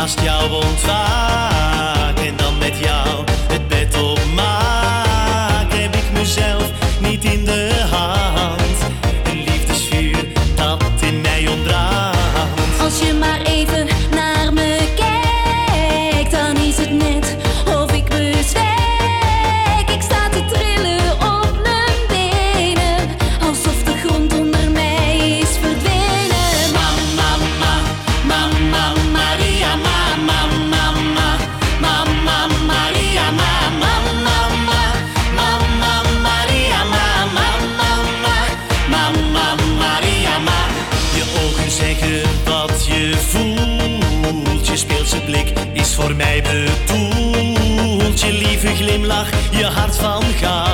naast jou ontwaak en dan met jou het bed opmaak, heb ik mezelf niet in de hand. Een liefdesvuur dat in mij ontbrandt. Als je maar even naar me kijkt, dan is het net of ik bezwijk. Ik sta te trillen op mijn benen, alsof de grond onder mij is verdwenen. Mama, mama, Maria, mama, mama, mama, Maria, mama, mama, mama, Maria, mama, mama, Maria, mama. Je ogen zeggen wat je voelt, je speelse blik is voor mij bedoeld. Je lieve glimlach, je hart van goud.